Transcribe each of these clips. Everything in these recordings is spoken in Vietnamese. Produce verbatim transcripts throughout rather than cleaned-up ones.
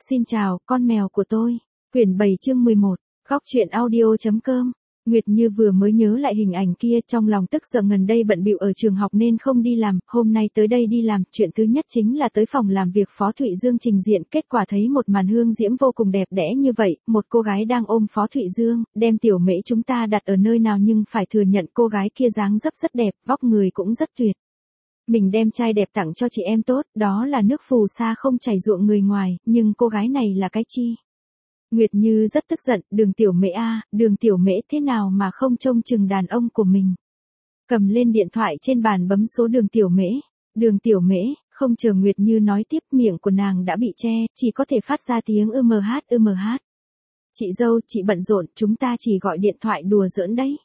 Xin chào, con mèo của tôi. Quyển bảy chương mười một, Góc truyện audio.com. Nguyệt Như vừa mới nhớ lại hình ảnh kia, trong lòng tức giận. Gần đây bận bịu ở trường học nên không đi làm, hôm nay tới đây đi làm, chuyện thứ nhất chính là tới phòng làm việc Phó Thụy Dương trình diện, kết quả thấy một màn hương diễm vô cùng đẹp đẽ như vậy, một cô gái đang ôm Phó Thụy Dương, đem tiểu mễ chúng ta đặt ở nơi nào, nhưng phải thừa nhận cô gái kia dáng dấp rất đẹp, vóc người cũng rất tuyệt. Mình đem trai đẹp tặng cho chị em tốt, đó là nước phù sa không chảy ruộng người ngoài, nhưng cô gái này là cái chi? Nguyệt Như rất tức giận, Đường tiểu mễ a, Đường tiểu mễ thế nào mà không trông chừng đàn ông của mình. Cầm lên điện thoại trên bàn bấm số Đường tiểu mễ. Đường tiểu mễ, không chờ Nguyệt Như nói tiếp, miệng của nàng đã bị che, chỉ có thể phát ra tiếng ưm hát ưm hát. Chị dâu, chị bận rộn, chúng ta chỉ gọi điện thoại đùa giỡn đấy.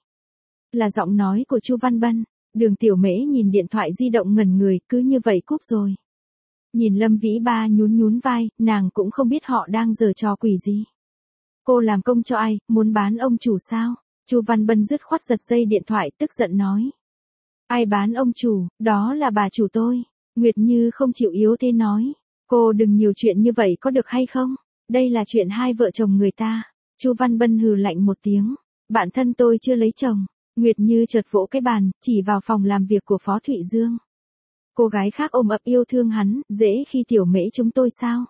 Là giọng nói của Chu Văn Bân. Đường tiểu mễ nhìn điện thoại di động ngẩn người, cứ như vậy cúp rồi. Nhìn Lâm Vĩ Ba nhún nhún vai, nàng cũng không biết họ đang giở trò quỷ gì. Cô làm công cho ai, muốn bán ông chủ sao? Chu Văn Bân dứt khoát giật dây điện thoại, tức giận nói. Ai bán ông chủ, đó là bà chủ tôi. Nguyệt Như không chịu yếu thế nói. Cô đừng nhiều chuyện như vậy có được hay không? Đây là chuyện hai vợ chồng người ta. Chu Văn Bân hừ lạnh một tiếng. Bản thân tôi chưa lấy chồng. Nguyệt Như chợt vỗ cái bàn, chỉ vào phòng làm việc của Phó Thụy Dương. Cô gái khác ôm ấp yêu thương hắn, dễ khi tiểu mễ chúng tôi sao?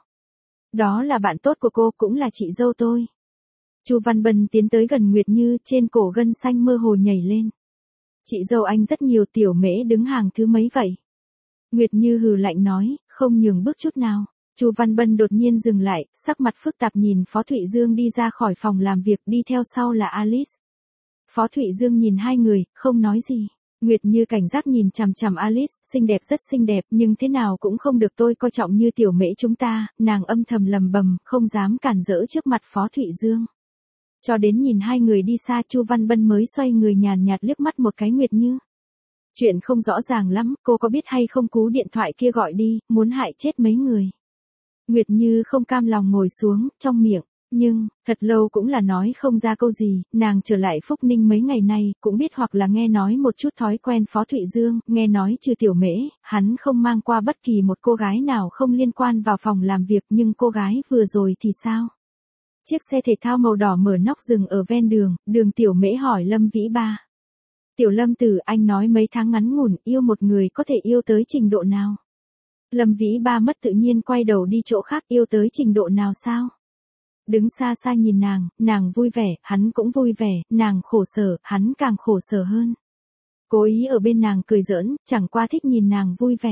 Đó là bạn tốt của cô, cũng là chị dâu tôi. Chu Văn Bân tiến tới gần Nguyệt Như, trên cổ gân xanh mơ hồ nhảy lên. Chị dâu anh rất nhiều, tiểu mễ đứng hàng thứ mấy vậy? Nguyệt Như hừ lạnh nói, không nhường bước chút nào. Chu Văn Bân đột nhiên dừng lại, sắc mặt phức tạp nhìn Phó Thụy Dương đi ra khỏi phòng làm việc, đi theo sau là Alice. Phó Thụy Dương nhìn hai người, không nói gì. Nguyệt Như cảnh giác nhìn chằm chằm Alice, xinh đẹp rất xinh đẹp, nhưng thế nào cũng không được tôi coi trọng như tiểu mễ chúng ta, nàng âm thầm lầm bầm, không dám cản rỡ trước mặt Phó Thụy Dương. Cho đến nhìn hai người đi xa, Chu Văn Bân mới xoay người nhàn nhạt liếc mắt một cái Nguyệt Như. Chuyện không rõ ràng lắm, cô có biết hay không cú điện thoại kia gọi đi, muốn hại chết mấy người. Nguyệt Như không cam lòng ngồi xuống, trong miệng. Nhưng, thật lâu cũng là nói không ra câu gì, nàng trở lại Phúc Ninh mấy ngày nay, cũng biết hoặc là nghe nói một chút thói quen Phó Thụy Dương, nghe nói trừ tiểu mễ, hắn không mang qua bất kỳ một cô gái nào không liên quan vào phòng làm việc, nhưng cô gái vừa rồi thì sao? Chiếc xe thể thao màu đỏ mở nóc dừng ở ven đường, Đường tiểu mễ hỏi Lâm Vĩ Ba. Tiểu Lâm tử, anh nói mấy tháng ngắn ngủn, yêu một người có thể yêu tới trình độ nào? Lâm Vĩ Ba mất tự nhiên quay đầu đi chỗ khác, yêu tới trình độ nào sao? Đứng xa xa nhìn nàng, nàng vui vẻ, hắn cũng vui vẻ, nàng khổ sở, hắn càng khổ sở hơn. Cố ý ở bên nàng cười giỡn, chẳng qua thích nhìn nàng vui vẻ.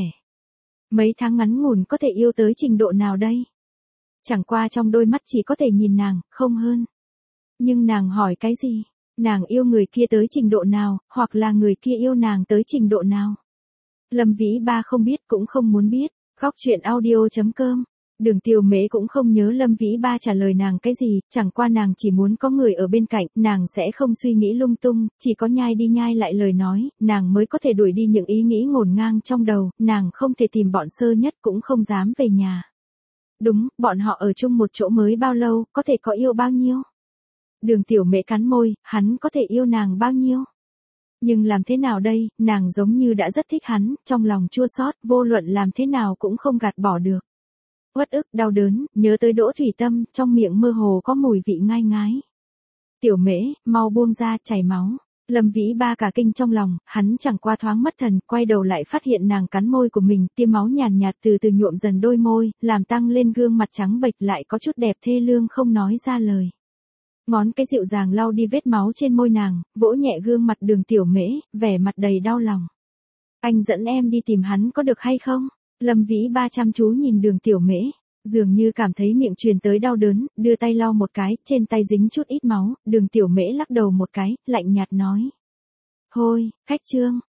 Mấy tháng ngắn ngủn có thể yêu tới trình độ nào đây? Chẳng qua trong đôi mắt chỉ có thể nhìn nàng, không hơn. Nhưng nàng hỏi cái gì? Nàng yêu người kia tới trình độ nào, hoặc là người kia yêu nàng tới trình độ nào? Lâm Vĩ Ba không biết cũng không muốn biết. Góc truyện audio.com. Đường tiểu mễ cũng không nhớ Lâm Vĩ Ba trả lời nàng cái gì, chẳng qua nàng chỉ muốn có người ở bên cạnh, nàng sẽ không suy nghĩ lung tung, chỉ có nhai đi nhai lại lời nói, nàng mới có thể đuổi đi những ý nghĩ ngổn ngang trong đầu, nàng không thể tìm bọn Sơ Nhất, cũng không dám về nhà. Đúng, bọn họ ở chung một chỗ mới bao lâu, có thể có yêu bao nhiêu? Đường tiểu mễ cắn môi, hắn có thể yêu nàng bao nhiêu? Nhưng làm thế nào đây, nàng giống như đã rất thích hắn, trong lòng chua xót, vô luận làm thế nào cũng không gạt bỏ được. Uất ức, đau đớn, nhớ tới Đỗ Thủy Tâm, trong miệng mơ hồ có mùi vị ngai ngái. Tiểu mễ, mau buông ra, chảy máu. Lâm Vĩ Ba cả kinh trong lòng, hắn chẳng qua thoáng mất thần, quay đầu lại phát hiện nàng cắn môi của mình, tia máu nhàn nhạt từ từ nhuộm dần đôi môi, làm tăng lên gương mặt trắng bệch lại có chút đẹp thê lương không nói ra lời. Ngón cái dịu dàng lau đi vết máu trên môi nàng, vỗ nhẹ gương mặt Đường tiểu mễ, vẻ mặt đầy đau lòng. Anh dẫn em đi tìm hắn có được hay không? Lâm Vĩ Ba chăm chú nhìn Đường tiểu mễ, dường như cảm thấy miệng truyền tới đau đớn, đưa tay lau một cái, trên tay dính chút ít máu, Đường tiểu mễ lắc đầu một cái, lạnh nhạt nói. Thôi, khách trương,